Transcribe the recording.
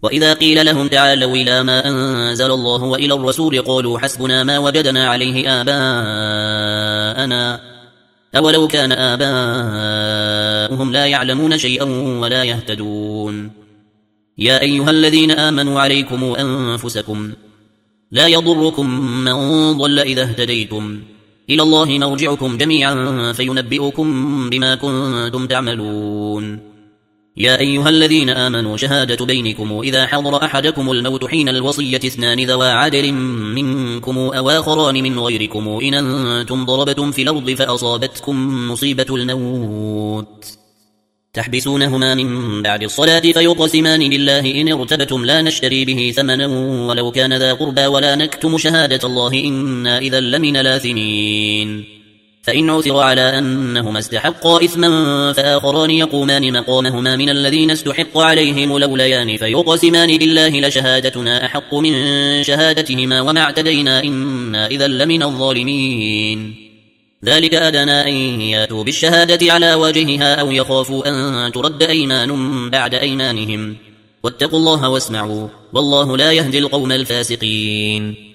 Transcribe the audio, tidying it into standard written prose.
وإذا قيل لهم تعالوا إلى ما أنزل الله وإلى الرسول قالوا حسبنا ما وجدنا عليه آباءنا أولو كان آباؤهم لا يعلمون شيئا ولا يهتدون يا أيها الذين آمنوا عليكم أنفسكم لا يضركم من ضل إذا اهتديتم إلى الله مرجعكم جميعا فينبئكم بما كنتم تعملون يا أيها الذين آمنوا شهادة بينكم إذا حضر أحدكم الموت حين الوصية 2 ذوى عدل منكم أو آخران من غيركم إن أنتم ضربتم في الأرض فأصابتكم مصيبة الموت تحبسونهما من بعد الصلاة فيقسمان بالله إن ارتبتم لا نشتري به ثمنا ولو كان ذا قربى ولا نكتم شهادة الله إنا إذا لمن الآثمين فإن عثر على أنهما استحقا إثما فآخران يقومان مقامهما من الذين استحق عليهم الأوليان فيقسمان بالله لشهادتنا أحق من شهادتهما وما اعتدينا إنا إذا لمن الظالمين ذلك أدنى أن ياتوا بالشهادة على وجهها أو يخافوا أن ترد أيمان بعد أيمانهم واتقوا الله واسمعوا والله لا يهدي القوم الفاسقين